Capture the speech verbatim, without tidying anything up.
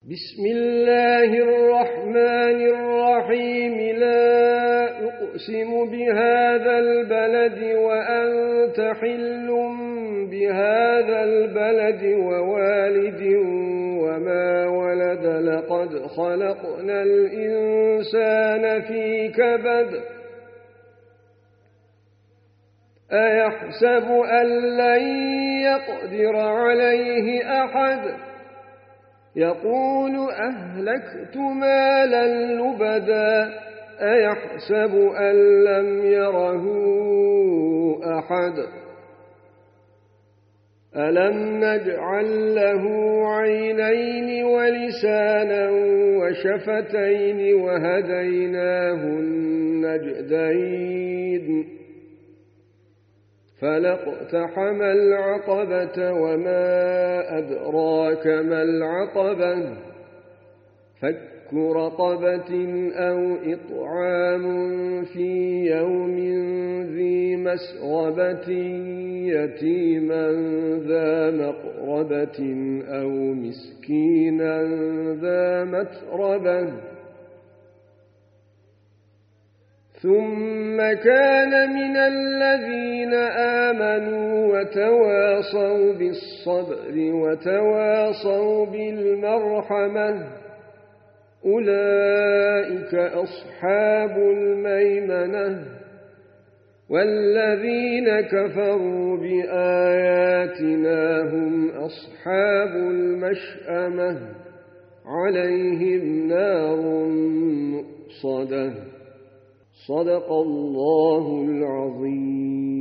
بسم الله الرحمن الرحيم لا أقسم بهذا البلد وأنت حل بهذا البلد ووالد وما ولد لقد خلقنا الإنسان في كبد أيحسب أن لن يقدر عليه أحد يقول أهلكت مالا لبدا أيحسب أن لم يره أحد ألم نجعل له عينين ولسانا وشفتين وهديناه النجدين فلاقتحم العقبة وما أدراك ما العقبة فك رقبة أو إطعام في يوم ذي مسغبة يتيما ذا مقربة أو مسكينا ذا متربة ثم كان من الذين آمنوا وتواصوا بالصبر وتواصوا بالمرحمة أولئك أصحاب الميمنة والذين كفروا بآياتنا هم أصحاب المشأمة عليهم نار مؤصدة صدق الله العظيم.